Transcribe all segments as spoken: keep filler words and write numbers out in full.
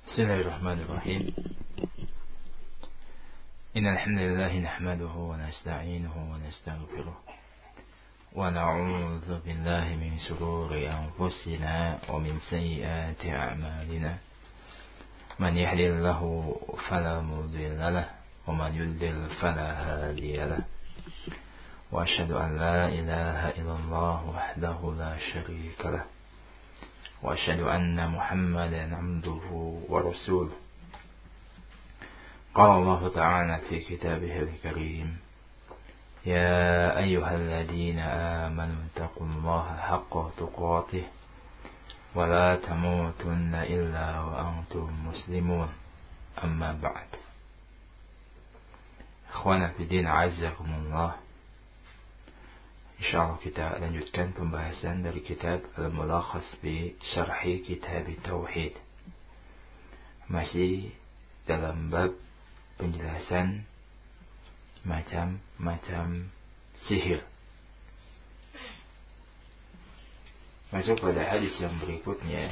بسم الله الرحمن الرحيم. إن الحمد لله نحمده ونستعينه ونستغفره ونعوذ بالله من شرور أنفسنا ومن سيئات أعمالنا. من يهد الله فلا مضل له ومن يضلل فلا هادي له. وأشهد أن لا إله إلا الله وحده لا شريك له. وأشهد أن محمدا عبده ورسوله. قال الله تعالى في كتابه الكريم: يا أيها الذين آمنوا اتقوا الله حق تقاته ولا تموتن إلا وأنتم مسلمون. أما بعد. Ikhwana fi din, azzakumullah. InsyaAllah kita lanjutkan pembahasan dari kitab Al-Mulakhas bi Syarhi Kitab Tauhid. Masih dalam bab penjelasan macam-macam sihir. Masuk pada hadis yang berikutnya.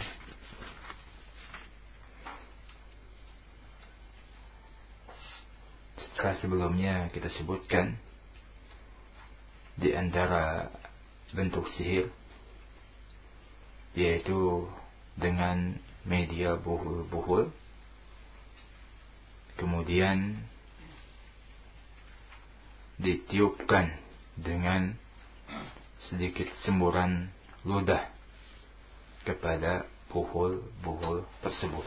Setelah sebelumnya kita sebutkan di antara bentuk sihir yaitu dengan media buhul-buhul, kemudian ditiupkan dengan sedikit semburan ludah kepada buhul-buhul tersebut.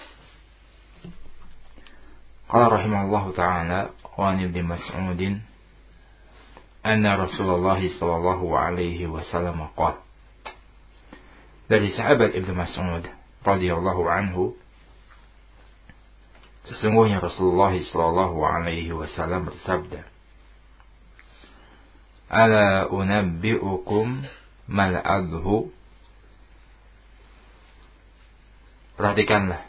Qala rahimahullahu ta'ala wa an ibn Mas'udin anna Rasulullah sallallahu alaihi wasallam qala. Dari sahabat Ibnu Mas'ud radhiyallahu anhu, sesungguhnya Rasulullah sallallahu alaihi wasallam bersabda: Ala unabbi'ukum mal adhu. Perhatikanlah,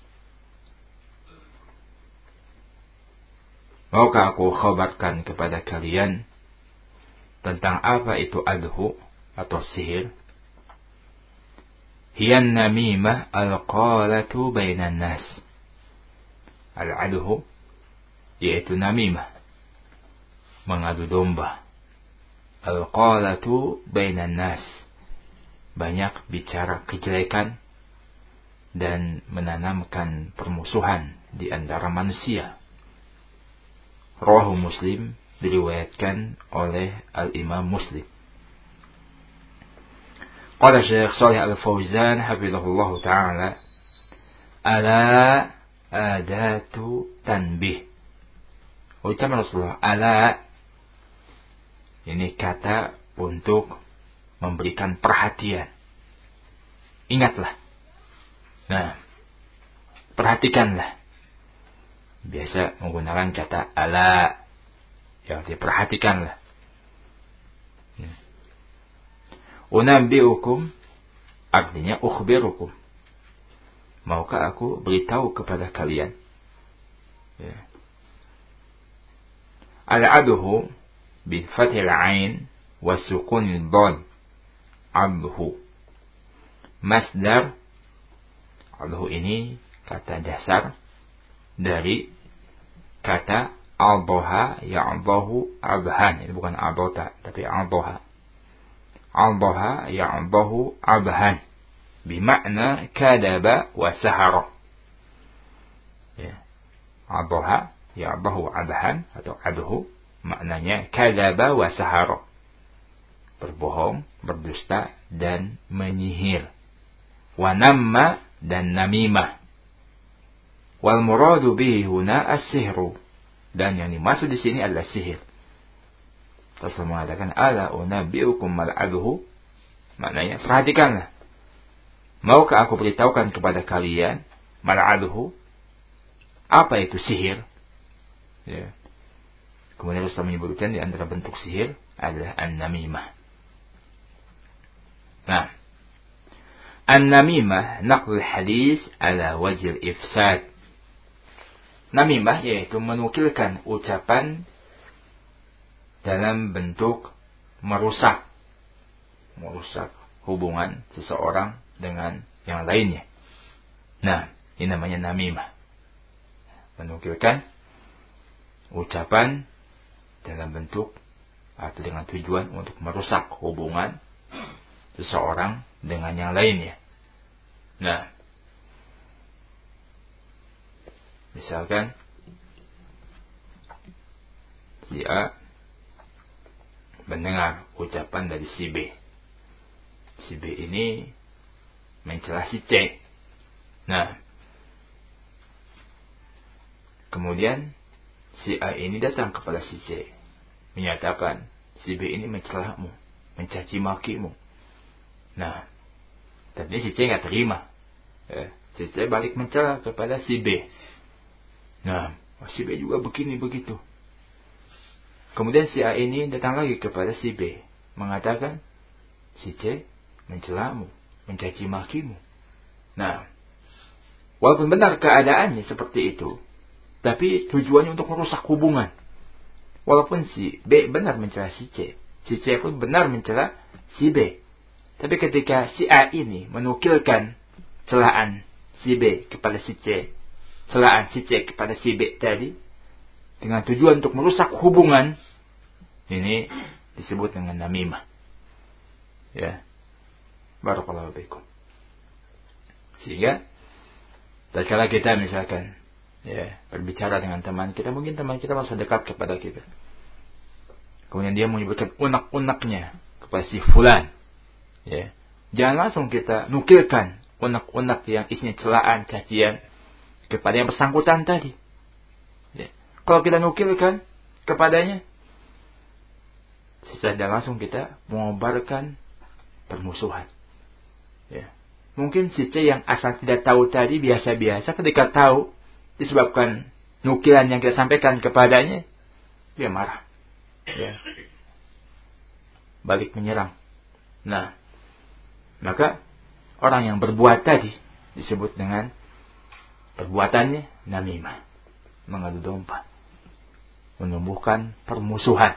maukah aku khabarkan kepada kalian tentang apa itu adhu atau sihir? Hiyan namimah al-qalatu bainan nas. Al-adhu yaitu namimah, mengadu domba. Al-qalatu bainan nas, banyak bicara kejelekan dan menanamkan permusuhan di antara manusia. Rawahu Muslim, diriwayatkan oleh Al-Imam Muslim. Qala Syekh Shalih Al-Fauzan hafizahullah ta'ala: ala adatu tanbih. Ucapan Rasulullah ala, ini kata untuk memberikan perhatian. Ingatlah. Nah, perhatikanlah. Biasa menggunakan kata ala, yang diperhatikanlah. Unabbi'ukum artinya ukhbirukum. Maukah aku beritahu kepada kalian? Ya. Al-adhu bi fathil ain wa sukunil dad. Adhu. Masdar. Adhu ini kata dasar dari kata Al-Doha ya'dahu abhan. Ini bukan Al-Dota, tapi Al-Doha. Al-Doha ya'dahu abhan, bimakna kadaba wa sahara. Ya. Al-Doha ya'dahu abhan atau adhu, maknanya kadaba wa sahara, berbohong, berdusta dan menyihir. Wa namma dan namimah. Wal muradu bihi huna as-sihru, dan yang dimaksud di sini adalah sihir. Rasulullah mengatakan ala unabbi'ukum mal adhu, maknanya perhatikanlah, maukah aku beritahukan kepada kalian mal adhu, apa itu sihir? Ya. Kemudian Rasulullah menyebutkan di antara bentuk sihir adalah an-namimah. Nah, an-namimah naqlul hadis ala wajhil ifsad. Namimah yaitu menukilkan ucapan dalam bentuk merusak. Merusak hubungan seseorang dengan yang lainnya. Nah, Ini namanya namimah. Menukilkan ucapan dalam bentuk atau dengan tujuan untuk merusak hubungan seseorang dengan yang lainnya. Nah, misalkan si A mendengar ucapan dari si B. Si B ini mencela si C. Nah, kemudian si A ini datang kepada si C, menyatakan si B ini mencelamu, mencaci makimu. Nah, tadi si C nggak terima. Eh, si C balik mencela kepada si B. Nah, si B juga begini begitu. Kemudian si A ini datang lagi kepada si B, mengatakan si C mencelamu, mencaci makimu. Nah, walaupun benar keadaannya seperti itu, tapi tujuannya untuk merusak hubungan. Walaupun si B benar mencela si C, si C pun benar mencela si B. Tapi ketika si A ini menukilkan celaan si B kepada si C, celaan si C kepada si B tadi, dengan tujuan untuk merusak hubungan, ini disebut dengan namimah. Ya, barakallahu fiikum. Sehingga tatkala kita misalkan ya berbicara dengan teman kita, mungkin teman kita merasa dekat kepada kita, kemudian dia menyebutkan unek-uneknya kepada si fulan, ya, jangan langsung kita nukilkan unek-unek yang isinya celaan, cacian kepada yang bersangkutan tadi. Ya. Kalau kita nukilkan kepadanya, secara langsung kita mengobarkan permusuhan. Ya. Mungkin si C yang asal tidak tahu tadi biasa-biasa, ketika tahu disebabkan nukilan yang kita sampaikan kepadanya, dia marah. Ya. Balik menyerang. Nah, maka orang yang berbuat tadi disebut dengan perbuatannya namimah, mengadu domba, menumbuhkan permusuhan.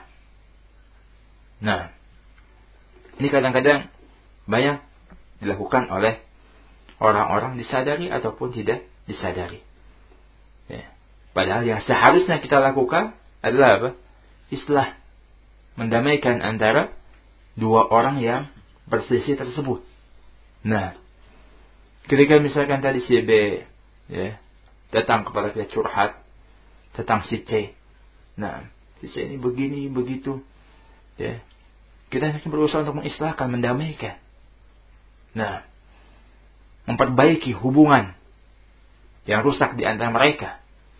Nah, ini kadang-kadang banyak dilakukan oleh orang-orang, disadari ataupun tidak disadari. Ya. Padahal yang seharusnya kita lakukan adalah apa? Islah, mendamaikan antara dua orang yang berselisih tersebut. Nah, ketika misalkan tadi si B ya, datang kepada kita curhat tentang si C. Nah, si C ini begini begitu. Ya, kita harus berusaha untuk mengislahkan, mendamaikan. Nah, memperbaiki hubungan yang rusak di antara mereka.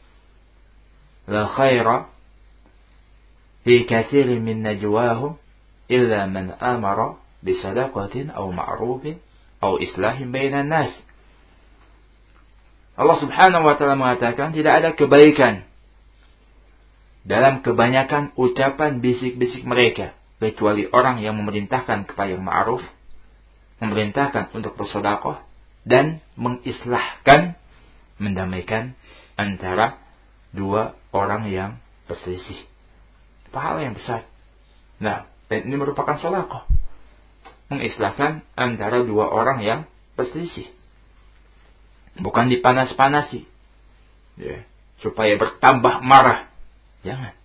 La khaira fi katsirin min najwahum illa man amara bi sadaqatin aw ma'rufin aw islahin bainan nas. Allah Subhanahu wa taala mengatakan tidak ada kebaikan dalam kebanyakan ucapan bisik-bisik mereka, kecuali orang yang memerintahkan kepada yang ma'ruf, memerintahkan untuk bersedekah, dan mengislahkan, mendamaikan antara dua orang yang berselisih. Pahala yang besar. Nah, dan ini merupakan sedekah, mengislahkan antara dua orang yang berselisih. Bukan dipanas-panasi, ya, supaya bertambah marah. Jangan.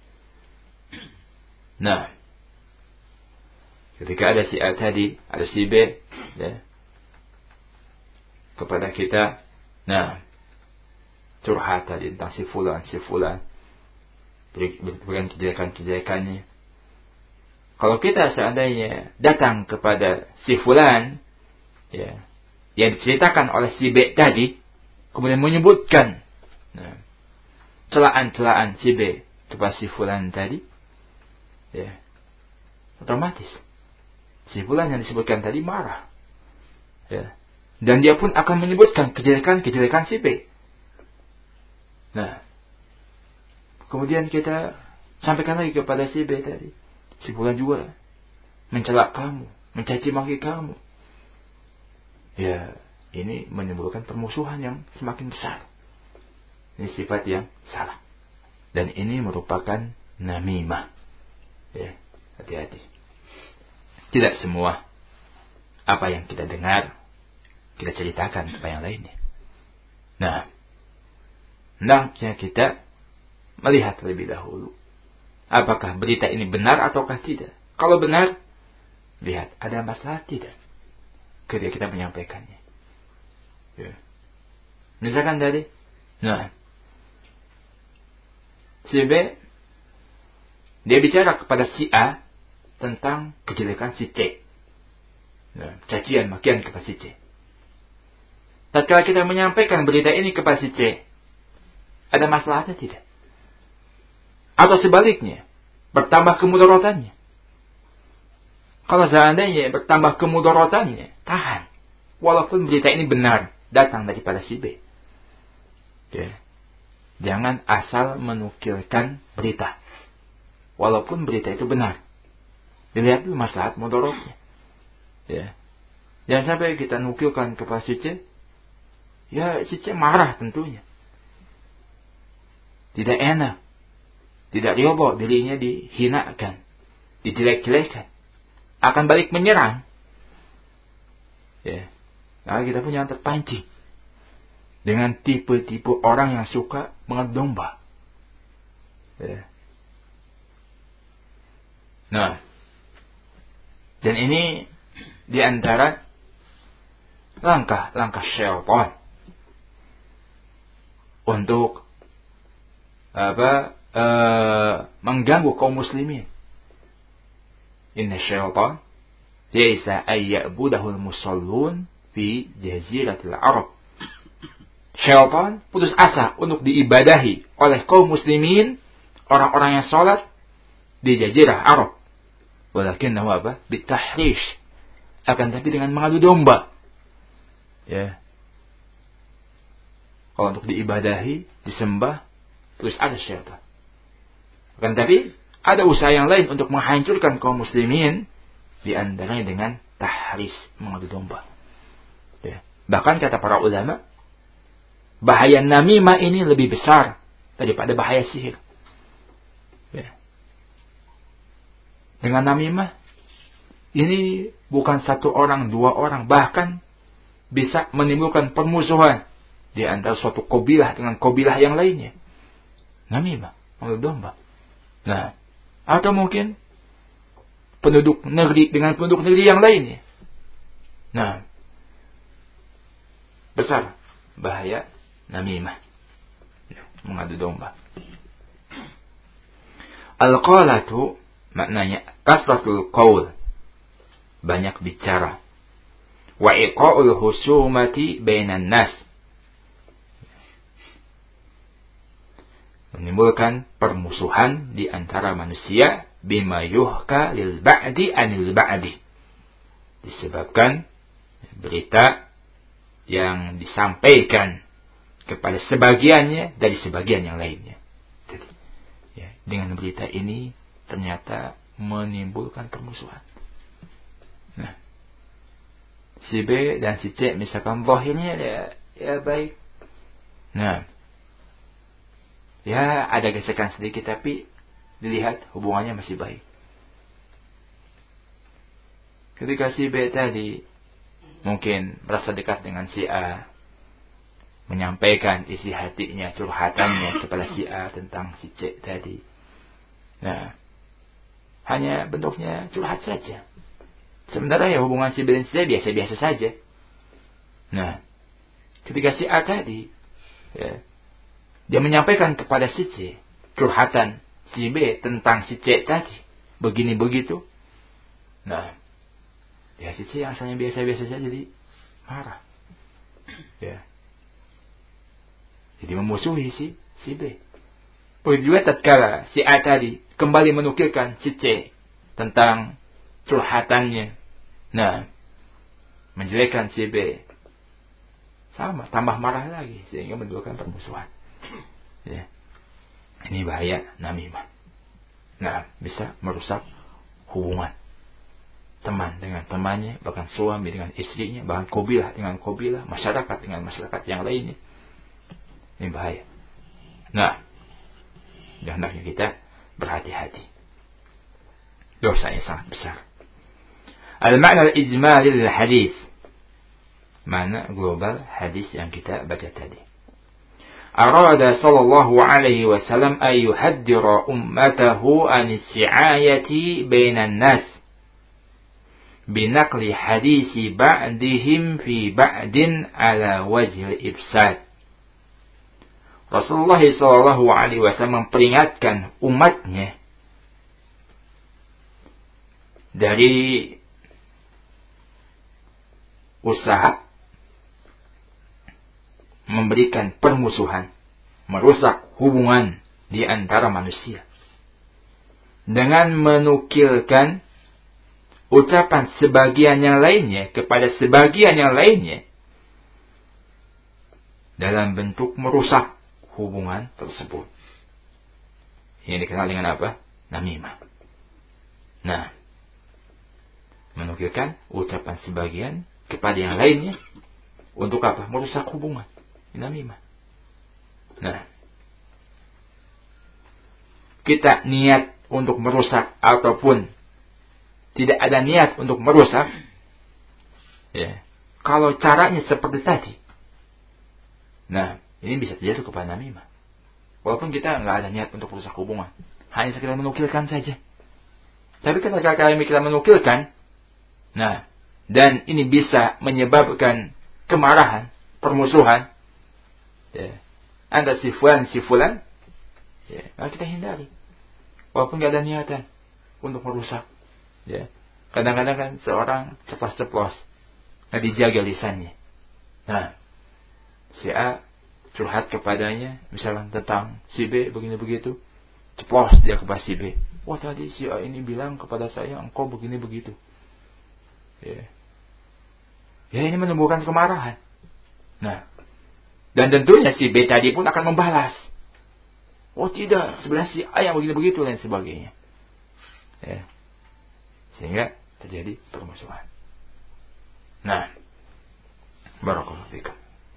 Nah, ketika ada si A tadi, ada si B, ya, kepada kita, nah, curhat tadi tentang si fulan, si fulan, berikan kejelekan-kejelekannya. Kalau kita seandainya datang kepada si fulan, ya, yang diceritakan oleh si B tadi, kemudian menyebutkan nah, celaan-celaan si B kepada si fulan tadi, ya, otomatis si fulan yang disebutkan tadi marah, ya, dan dia pun akan menyebutkan kejelekan-kejelekan si B. Nah, kemudian kita sampaikan lagi kepada si B tadi, si fulan juga mencela kamu, mencaci maki kamu. Ya, ini menimbulkan permusuhan yang semakin besar. Ini sifat yang salah. Dan ini merupakan namimah. Ya, hati-hati. Tidak semua apa yang kita dengar kita ceritakan kepada yang lainnya. Nah, hendaknya kita melihat lebih dahulu apakah berita ini benar ataukah tidak. Kalau benar, lihat ada masalah tidak ketika kita menyampaikannya. Ya. Misalkan tadi, nah, si B dia bicara kepada si A tentang kejelekan si C. Nah, cacian makian kepada si C. Tatkala kita menyampaikan berita ini kepada si C, ada masalahnya tidak? Atau sebaliknya, bertambah kemudaratannya. Kalau seandainya bertambah kemudaratannya, tahan. Walaupun berita ini benar, datang daripada si B. Ya. Jangan asal menukilkan berita. Walaupun berita itu benar. Dilihat dulu maslahat mudaratnya. Ya. Jangan sampai kita nukilkan kepada si C. Ya, si C marah tentunya. Tidak enak. Tidak riobo, dirinya dihinakan. Dijelek-jelekan. Akan balik menyerang. Ya. Nah, kita pun jangan terpancing. Dengan tipe-tipe orang yang suka mengadu domba. Ya. Nah. Dan ini di antara langkah-langkah syaitan untuk apa e, mengganggu kaum muslimin. Inna syaitan ya'isa ayya'budahul musallun fi jaziratil Arab. Syaitan putus asa untuk diibadahi oleh kaum muslimin, orang-orang yang salat di jazirah Arab. Walakinnahu apa? Bitahrish. Akan tapi dengan mengadu domba. Ya. Kalau untuk diibadahi, disembah, terus ada syaitan. Akan tapi ada usaha yang lain untuk menghancurkan kaum muslimin, di antaranya dengan tahris, mengadu domba. Ya. Bahkan kata para ulama, bahaya namimah ini lebih besar daripada bahaya sihir. Ya. Dengan namimah, ini bukan satu orang, dua orang, bahkan bisa menimbulkan permusuhan di antara suatu kabilah dengan kabilah yang lainnya. Namimah, mengadu domba. Nah, atau mungkin penduduk negeri dengan penduduk negeri yang lainnya. Nah, besar bahaya namimah, mengadu domba. Al-qalatu maknanya kasratul qaul, banyak bicara. Wa iqa'ul husumati bainan nas, menimbulkan permusuhan di antara manusia, bima yuhka lil ba'di anil ba'di, disebabkan berita yang disampaikan kepada sebagiannya dari sebagian yang lainnya. Jadi, ya, dengan berita ini ternyata menimbulkan permusuhan. Nah, si B dan si C misalkan zahirnya ya, ya baik. Nah, ya ada gesekan sedikit tapi dilihat hubungannya masih baik. Ketika si B tadi mungkin merasa dekat dengan si A, menyampaikan isi hatinya, curhatannya kepada si A tentang si C tadi. Nah, hanya bentuknya curhat saja. Sementara ya hubungan si B dan si C biasa-biasa saja. Nah, ketika si A tadi, ya, dia menyampaikan kepada si C curhatan si B tentang si C tadi, begini begitu. Nah, ya si C yang asalnya biasa-biasa saja jadi marah. Ya. Jadi memusuhi si si B. Begitu juga tatkala si A tadi kembali menukilkan si C tentang curhatannya. Nah, menjelekkan si B, sama, tambah marah lagi sehingga menimbulkan permusuhan. Ya. Ini bahaya namimah. Nah, bisa merusak hubungan teman dengan temannya, bahkan suami dengan istrinya, bahkan kabilah dengan kabilah, masyarakat dengan masyarakat yang lainnya. Ini bahaya. Nah, hendaknya kita berhati-hati. Dosanya sangat besar. Al-makna al-ijmali lil hadis, makna global hadis yang kita baca tadi. arada sallallahu alaihi wasallam ay yuhaddira ummatahu an as-si'ayati bainan nas binaqli hadisi ba'dihim fi ba'din ala wajhil ifsad. Rasulullah sallallahu alaihi wasallam memperingatkan umatnya dari usaha memberikan permusuhan, merusak hubungan di antara manusia dengan menukilkan ucapan sebagian yang lainnya kepada sebagian yang lainnya dalam bentuk merusak hubungan tersebut. Yang dikenal dengan apa? Namimah. Nah, menukilkan ucapan sebagian kepada yang lainnya untuk apa? Merusak hubungan. Namimah. Nah, kita niat untuk merusak ataupun tidak ada niat untuk merusak, ya, kalau caranya seperti tadi, nah, ini bisa terjadi kepada namimah. Walaupun kita nggak ada niat untuk merusak hubungan, hanya sekedar menukilkan saja. Tapi ketika kami kita menukilkan, nah, dan ini bisa menyebabkan kemarahan, permusuhan, ya, antara si fulan si fulan, ya, maka kita hindari. Walaupun nggak ada niatan untuk merusak, ya. Kadang-kadang kan seorang ceplos-ceplos, nggak dijaga lisannya. Nah, si A curhat kepadanya, misalnya tentang si B begini begitu, ceplos dia kepada si B. Wah, tadi si A ini bilang kepada saya, engkau begini begitu. Ya, ya ini menumbuhkan kemarahan. Nah, dan tentunya si B tadi pun akan membalas. Oh tidak, sebelah si A yang begini begitu dan sebagainya. Ya. Sehingga terjadi permusuhan. Nah, barakallahu fikum.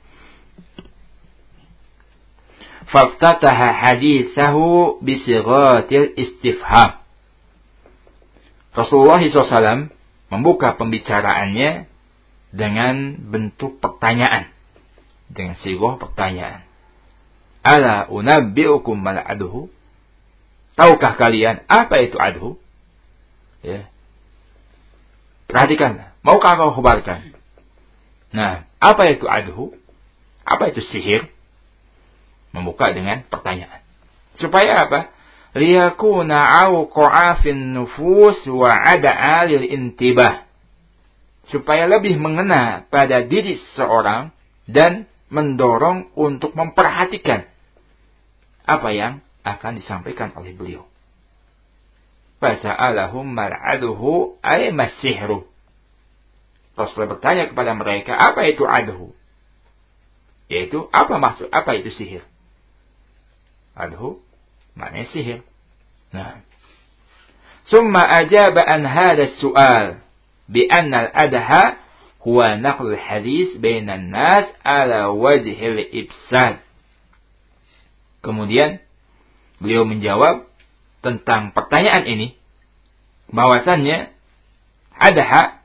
Faftataha hadithahu bisighatil istifham. Rasulullah shallallahu alaihi wasallam membuka pembicaraannya dengan bentuk pertanyaan, dengan sighah pertanyaan. Ala unabbi'ukum mal adhu? Tahukah kalian apa itu adhu? Ya. Perhatikan, maukah kau khabarkan? Nah, apa itu adhu? Apa itu sihir? Membuka dengan pertanyaan. Supaya apa? Liyakuna awqa'a fin nufus wa ada'a lil intibah. Supaya lebih mengena pada diri seorang dan mendorong untuk memperhatikan apa yang akan disampaikan oleh beliau. Fasa'alahum mal'aduhu ay masihru. Rasulullah bertanya kepada mereka, apa itu adhu? Yaitu, apa maksud, apa itu sihir? Adhu, maknanya sihir. Nah. Summa ajaba an hadha su'al, bi anna al-adha huwa naql hadis bainan nas ala wajhil ibsad. Kemudian beliau menjawab tentang pertanyaan ini, bahwasannya adha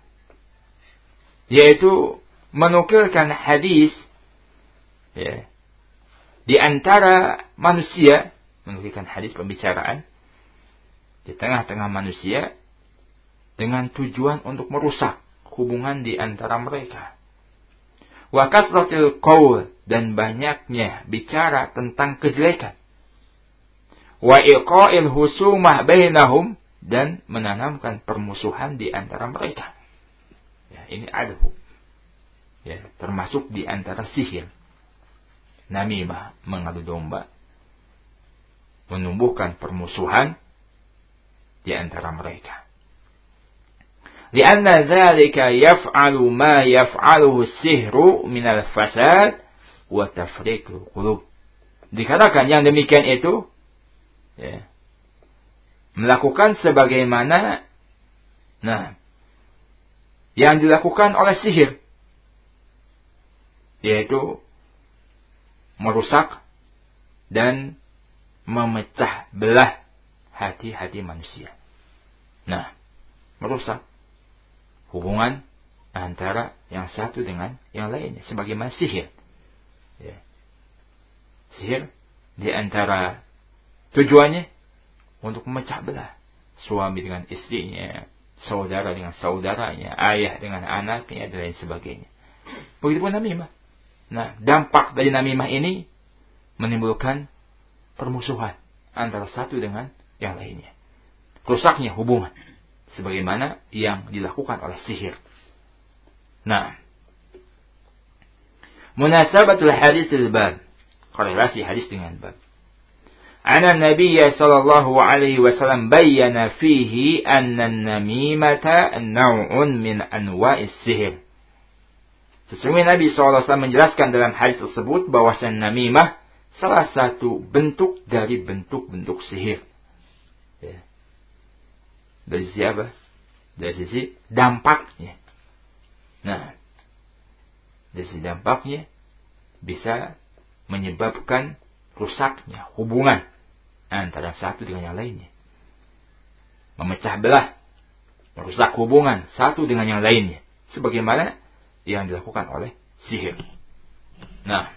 yaitu menukilkan hadis, ya, di antara manusia, menukilkan hadis pembicaraan di tengah-tengah manusia dengan tujuan untuk merusak hubungan di antara mereka. Wa kasratil qaul, dan banyaknya bicara tentang kejelekan. Wa iqa'il husumah bainahum, dan menanamkan permusuhan di antara mereka. Ya, ini adhu. Ya, termasuk di antara sihir. Namimah, mengadu domba, menumbuhkan permusuhan di antara mereka. Lianna dzalika yaf'alu ma yaf'aluhu as-sihru min al-fasad wa tafriqul qulub. Dikatakan yang demikian itu, ya, melakukan sebagaimana, nah, yang dilakukan oleh sihir, yaitu merusak dan memecah belah hati-hati manusia. Nah, merusak hubungan antara yang satu dengan yang lainnya, sebagaimana sihir. Ya. Sihir di antara tujuannya untuk memecah belah suami dengan istrinya, saudara dengan saudaranya, ayah dengan anaknya, dan lain sebagainya. Begitupun namimah. Nah, dampak dari namimah ini menimbulkan permusuhan antara satu dengan yang lainnya. Rusaknya hubungan. Sebagaimana yang dilakukan oleh sihir. Nah, munasabatul hadis al-bab. Korelasi hadis dengan bab. Ana Nabi sallallahu alaihi wasallam bayyana fihi anna an-namimata naw'un min anwa'is sihir. Sesungguhnya Nabi shallallahu alaihi wasallam menjelaskan dalam hadis tersebut bahwasanya namimah salah satu bentuk dari bentuk-bentuk sihir. Ya. Dari sisi apa? Dari sisi dampaknya. Nah, dari sisi dampaknya bisa menyebabkan rusaknya hubungan antara satu dengan yang lainnya. Memecah belah, merusak hubungan satu dengan yang lainnya. Sebagaimana yang dilakukan oleh sihir. Nah,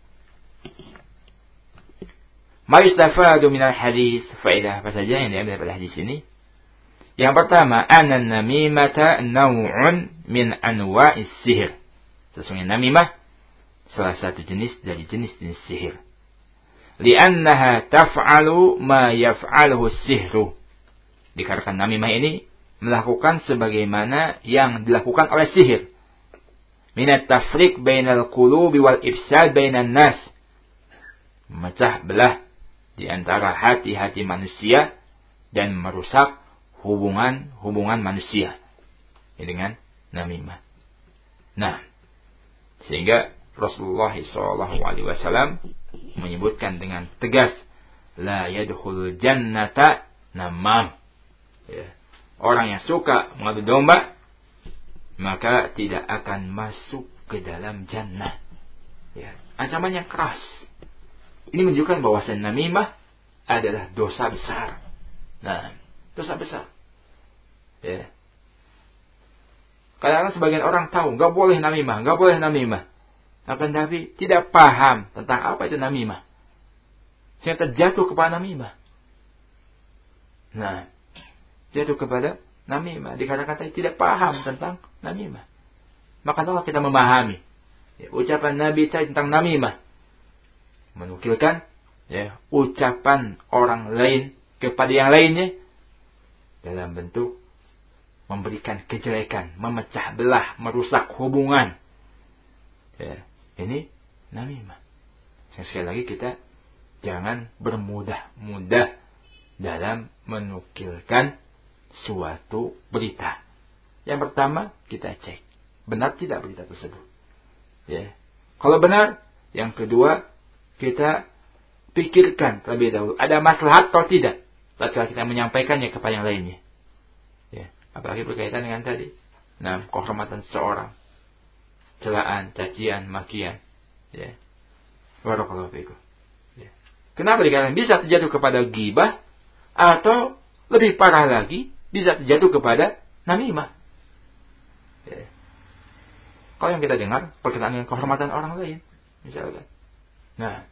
ma yustafadu minal hadis, faedah apa saja yang diambil dari hadis ini? Yang pertama, anna namimata naw'un min anwa'is sihir. Sesungguhnya namimah salah satu jenis dari jenis-jenis sihir. Li'annaha taf'alu ma yaf'aluhu sihru. Dikarenakan namimah ini melakukan sebagaimana yang dilakukan oleh sihir. Minat tafriq bainal qulubi wal ifsad bainan nas. Memecah belah di antara hati-hati manusia dan merusak hubungan-hubungan manusia. Ini dengan namimah. Nah, sehingga Rasulullah shallallahu alaihi wasallam menyebutkan dengan tegas, la yadkhulul jannata namam. Ya. Orang yang suka mengadu domba maka tidak akan masuk ke dalam jannah. Ya. Ancamannya keras. Ini menunjukkan bahwasanya namimah adalah dosa besar. Nah, dosa besar. Ya. Kadang-kadang sebagian orang tahu nggak boleh namimah, nggak boleh namimah. Akan tapi tidak paham tentang apa itu namimah. Sehingga terjatuh kepada namimah. Nah, jatuh kepada namimah dikarenakan tidak paham tentang namimah. Maka kalau kita memahami ya, ucapan Nabi tadi tentang namimah, menukilkan ya, ucapan orang lain kepada yang lainnya dalam bentuk memberikan kejelekan, memecah belah, merusak hubungan. Ya, ini namimah. Sekali lagi kita jangan bermudah-mudah dalam menukilkan suatu berita. Yang pertama, kita cek benar tidak berita tersebut. Ya. Kalau benar, yang kedua, kita pikirkan terlebih dahulu ada maslahat atau tidak tatkala kita menyampaikannya kepada yang lainnya. Ya. Apalagi berkaitan dengan tadi, nah, kehormatan seseorang, celaan, cacian, makian. Ya. Barakallahu fiikum. Ya. Kenapa dikatakan bisa terjatuh kepada ghibah atau lebih parah lagi bisa terjatuh kepada namimah. Ya. Kalau yang kita dengar berkaitan dengan kehormatan orang lain, misalkan. Nah,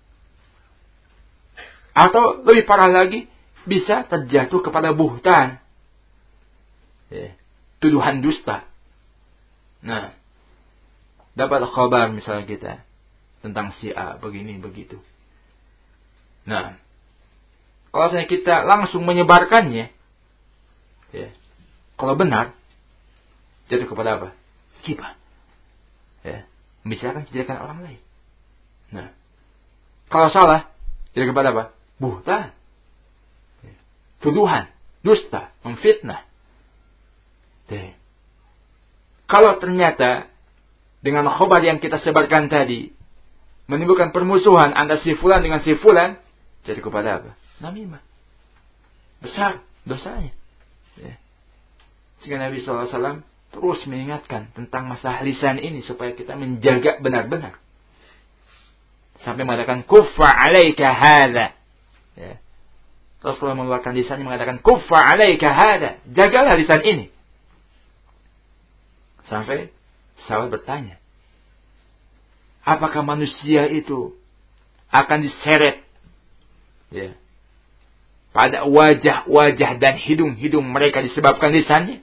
atau lebih parah lagi bisa terjatuh kepada buhtan. Ya. Tuduhan dusta. Nah, dapat kabar misalnya kita tentang si A begini begitu. Nah, kalau saya kita langsung menyebarkannya, ya, kalau benar jatuh kepada apa? Ghibah. Ya, membicarakan kejelekan orang lain. Nah, kalau salah jatuh kepada apa? Buhtan. Ya. Tuduhan, dusta, memfitnah. Ya. Kalau ternyata dengan khabar yang kita sebarkan tadi menimbulkan permusuhan antara si fulan dengan si fulan, jadi kepada apa? Namimah. Besar dosanya. Ya. Sehingga Nabi shallallahu alaihi wasallam terus mengingatkan tentang masalah lisan ini supaya kita menjaga benar-benar. Sampai mengatakan kuffa alaika hadza. Ya. Rasulullah mengeluarkan lisannya mengatakan kuffa alaika hadza. Jagalah lisan ini. Sampai sahabat bertanya, apakah manusia itu akan diseret ya, pada wajah-wajah dan hidung-hidung mereka disebabkan lisannya.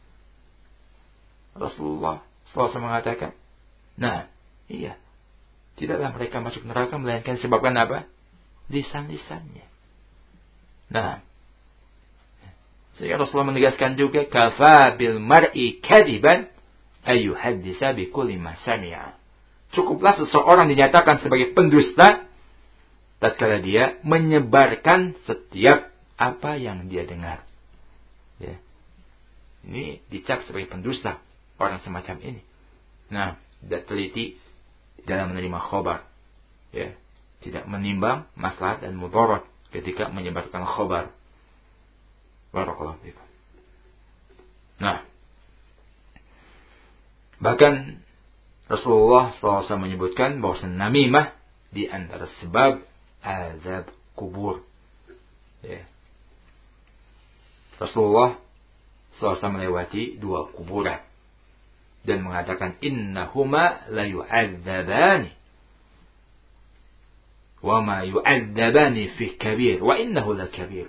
Rasulullah shallallahu alaihi wasallam mengatakan, nah, iya, tidaklah mereka masuk neraka melainkan disebabkan apa? Lisan-lisannya. Nah, sehingga Rasulullah menegaskan juga, kafa bil mar'i kadiban ayyuhaddisa bi kulli ma sami'a. Cukuplah seseorang dinyatakan sebagai pendusta tatkala dia menyebarkan setiap apa yang dia dengar. Ya. Ini dicap sebagai pendusta orang semacam ini. Nah, tidak teliti dalam menerima khabar. Ya. Tidak menimbang maslahat dan mudarat ketika menyebarkan khabar. Barakallahu fikum. Nah, bahkan Rasulullah shallallahu alaihi wasallam menyebutkan bahwa namimah di antara sebab azab kubur. Ya. Rasulullah shallallahu alaihi wasallam melewati dua kuburan dan mengatakan, innahuma la yu'adzabani wa ma yu'adzabani fi kabir wa innahu la kabir.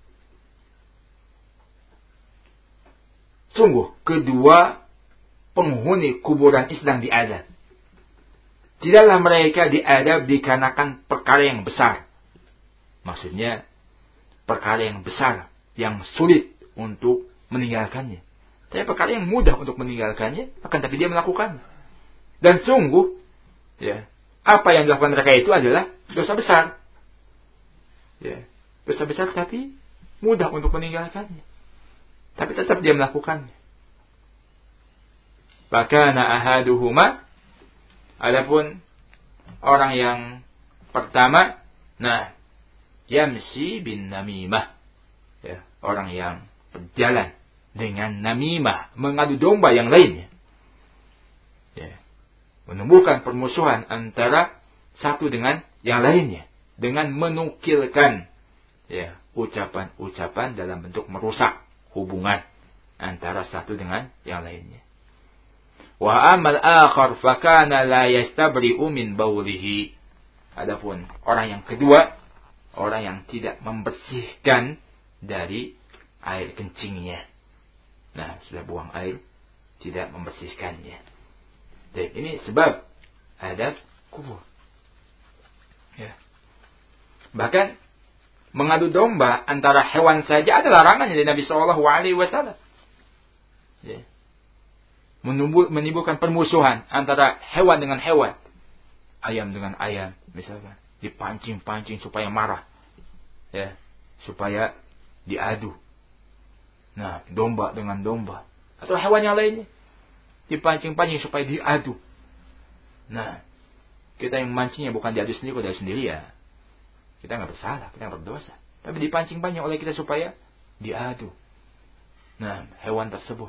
Sungguh kedua penghuni kuburan sedang diadab. Tidaklah mereka diadab dikarenakan perkara yang besar. Maksudnya perkara yang besar, yang sulit untuk meninggalkannya. Tapi perkara yang mudah untuk meninggalkannya, akan tapi dia melakukannya. Dan sungguh, ya, apa yang dilakukan mereka itu adalah dosa besar. Ya, dosa besar tapi mudah untuk meninggalkannya. Tapi tetap dia melakukannya. Bakana ahaduhuma, adapun orang yang pertama, nah, yamsi bin namimah, ya, orang yang berjalan dengan namimah, mengadu domba yang lainnya, ya, menumbuhkan permusuhan antara satu dengan yang lainnya, dengan menukilkan, ya, ucapan-ucapan dalam bentuk merusak hubungan antara satu dengan yang lainnya. Wa amal akhar fakana la yastabri'u min baulihi. Adapun orang yang kedua, orang yang tidak membersihkan dari air kencingnya. Nah, sudah buang air, tidak membersihkannya. Jadi ini sebab adab kubur. Ya. Bahkan mengadu domba antara hewan saja ada larangannya dari Nabi Shallallahu Alaihi Wasallam. Ya. Menimbulkan permusuhan antara hewan dengan hewan, ayam dengan ayam, misalkan dipancing-pancing supaya marah, ya, supaya diadu. Nah, domba dengan domba atau hewan yang lainnya dipancing-pancing supaya diadu. Nah, kita yang mancingnya bukan diadu sendiri, kalau diadu sendiri ya kita nggak bersalah, kita nggak berdosa. Tapi dipancing-pancing oleh kita supaya diadu. Nah, hewan tersebut.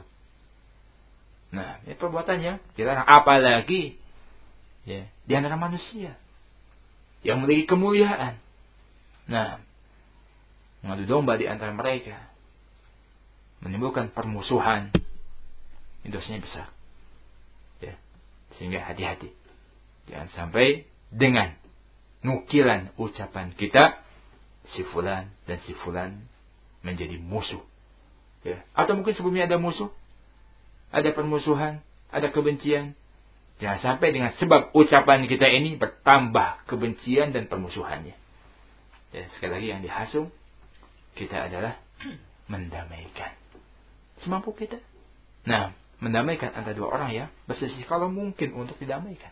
Nah, ini perbuatannya dilarang. Apalagi ya, di antara manusia yang memiliki kemuliaan. Nah, mengadu domba di antara mereka menimbulkan permusuhan. Ini dosanya besar. Ya, sehingga hati-hati. Jangan sampai dengan nukilan ucapan kita si fulan dan si fulan menjadi musuh. Ya. Atau mungkin sebelumnya ada musuh, ada permusuhan, ada kebencian. Jangan sampai dengan sebab ucapan kita ini bertambah kebencian dan permusuhannya. Ya, sekali lagi yang dihasung kita adalah mendamaikan semampu kita. Nah, mendamaikan antara dua orang ya berselisih kalau mungkin untuk didamaikan.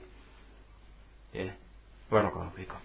Ya. Barakallahu fikum.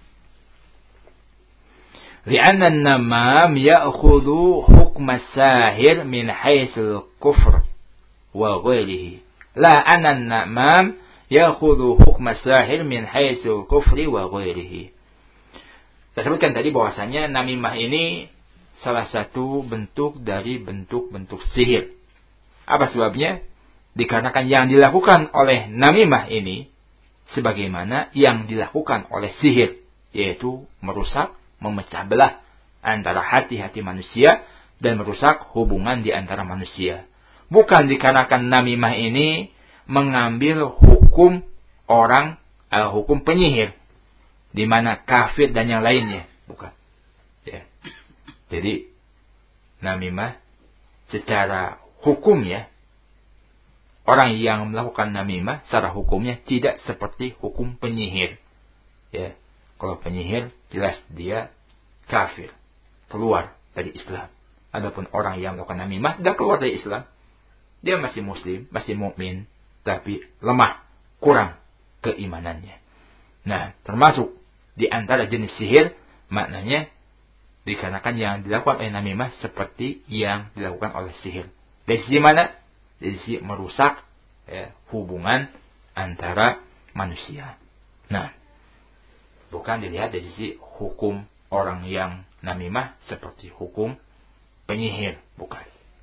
Li'anna an-namam ya'khudhu hukma as-sahir min haitsul kufr wa ghairihi. La anna an-namam ya'khudhu hukma as-sahir min haitsul kufri wa ghairihi. Kita sebutkan tadi bahwasanya namimah ini salah satu bentuk dari bentuk-bentuk sihir. Apa sebabnya? Dikarenakan yang dilakukan oleh namimah ini sebagaimana yang dilakukan oleh sihir, yaitu merusak, memecah belah antara hati-hati manusia dan merusak hubungan di antara manusia. Bukan dikarenakan namimah ini mengambil hukum orang, uh, hukum penyihir. di mana kafir dan yang lainnya, bukan. Ya. Jadi namimah secara hukum ya, orang yang melakukan namimah secara hukumnya tidak seperti hukum penyihir. Ya, kalau penyihir jelas dia kafir, keluar dari Islam. Adapun orang yang melakukan namimah dan keluar dari Islam, dia masih muslim, masih mukmin, tapi lemah, kurang keimanannya. Nah, termasuk di antara jenis sihir, maknanya dikarenakan yang dilakukan oleh namimah seperti yang dilakukan oleh sihir. Dari sisi mana? Dari sisi merusak ya, hubungan antara manusia. Nah, bukan dilihat dari sisi hukum orang yang namimah seperti hukum penyihir, bukan.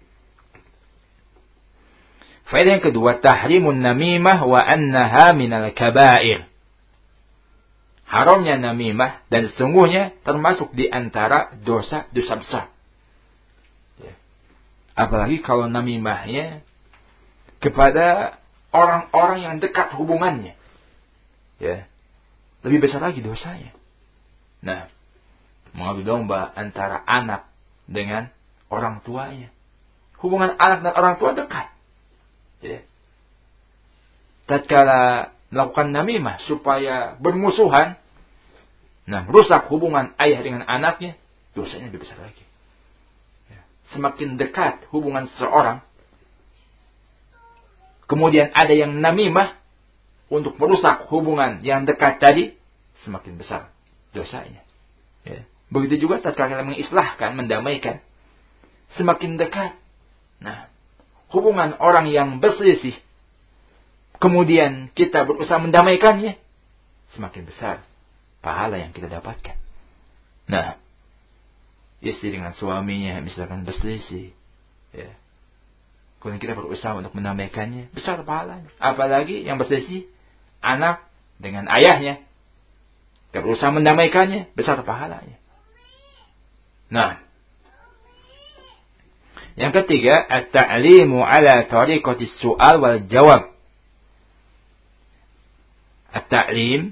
Faedah yang kedua, tahrimun namimah wa annaha minal kabair. Haramnya namimah dan sesungguhnya termasuk di antara dosa-dosa besar. Ya. Apalagi kalau namimahnya kepada orang-orang yang dekat hubungannya. Ya. Lebih besar lagi dosanya. Nah, mengadu domba antara anak dengan orang tuanya. Hubungan anak dan orang tua dekat. Ya. Tatkala melakukan namimah supaya bermusuhan, nah, rusak hubungan ayah dengan anaknya, dosanya lebih besar lagi. Ya. Semakin dekat hubungan seseorang, kemudian ada yang namimah untuk merusak hubungan yang dekat tadi, semakin besar dosanya. Ya. Begitu juga tatkala kita mengislahkan, mendamaikan, semakin dekat. Nah, hubungan orang yang berselisih, kemudian kita berusaha mendamaikannya, semakin besar pahala yang kita dapatkan. Nah, istri dengan suaminya misalkan berselisih, ya, kemudian kita berusaha untuk mendamaikannya, besar pahalanya. Apalagi yang berselisih anak dengan ayahnya, kita berusaha mendamaikannya, besar pahalanya. Nah, yang ketiga, at-ta'limu ala tariqatis su'al wal jawab. At-ta'lim,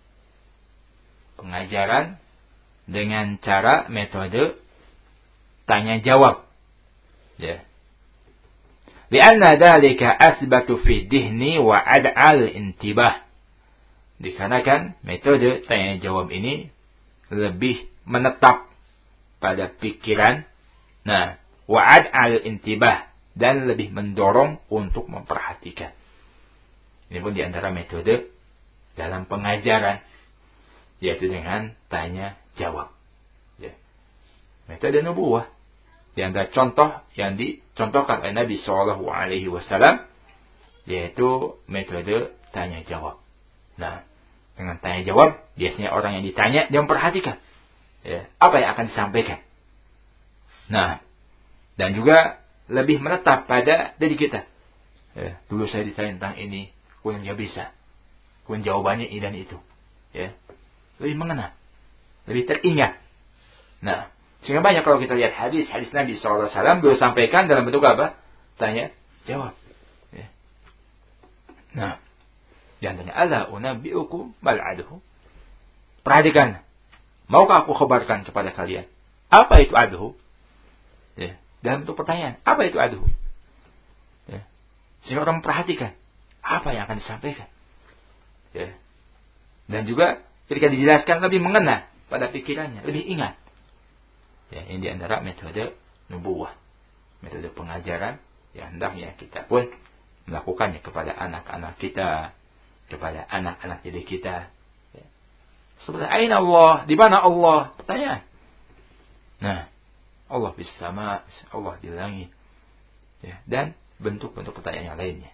pengajaran dengan cara metode tanya jawab. Ya. Lianna dzalika asbatu fi dhihni wa ad'al intibah. Dikarenakan metode tanya jawab ini lebih menetap pada pikiran. Nah, wa ad'al intibah, dan lebih mendorong untuk memperhatikan. Ini pun diantara metode dalam pengajaran, yaitu dengan tanya jawab. Ya. Metode nubuwah. Di antara contoh yang dicontohkan oleh Nabi Shallallahu Alaihi Wasallam, yaitu metode tanya jawab. Nah, dengan tanya jawab, biasanya orang yang ditanya dia memperhatikan, ya, apa yang akan disampaikan. Nah, dan juga lebih menetap pada diri kita. Ya, dulu saya ditanya tentang ini, kemudian dia bisa, kemudian jawabannya ini dan itu. Ya, lebih mengena, lebih teringat. Nah, sehingga banyak kalau kita lihat hadis hadis Nabi Shallallahu Alaihi Wasallam beliau sampaikan dalam bentuk apa? Tanya jawab. Ya. Nah, di antaranya ala unabbiukum mal adhu. Perhatikan, maukah aku khabarkan kepada kalian apa itu adhu? Ya. Dalam bentuk pertanyaan, apa itu adhu? Ya. Sehingga orang memperhatikan apa yang akan disampaikan. Ya. Dan juga ketika dijelaskan lebih mengena pada pikirannya, lebih ingat. Ya, ini di antara metode nubuwah, metode pengajaran yang hendaknya kita pun melakukannya kepada anak-anak kita, kepada anak-anak didik kita. Ya. Seperti aina Allah, di mana Allah? Pertanyaan. Nah, Allah bis sama, Allah di langit. Ya, dan bentuk-bentuk pertanyaan yang lainnya.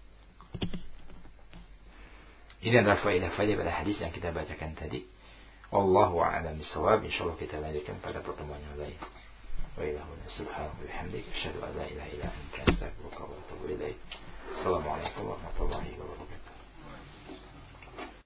Ini adalah faedah-faedah pada hadis yang kita bacakan tadi. Wallahu a'lam bishawab. Insyaallah kita lanjutkan pada pertemuan yang lain. Wa ilahuna subhanahu wa bihamdihi asyhadu an la ilaha illa anta astaghfiruka wa atubu ilaik. Assalamualaikum warahmatullahi wabarakatuh.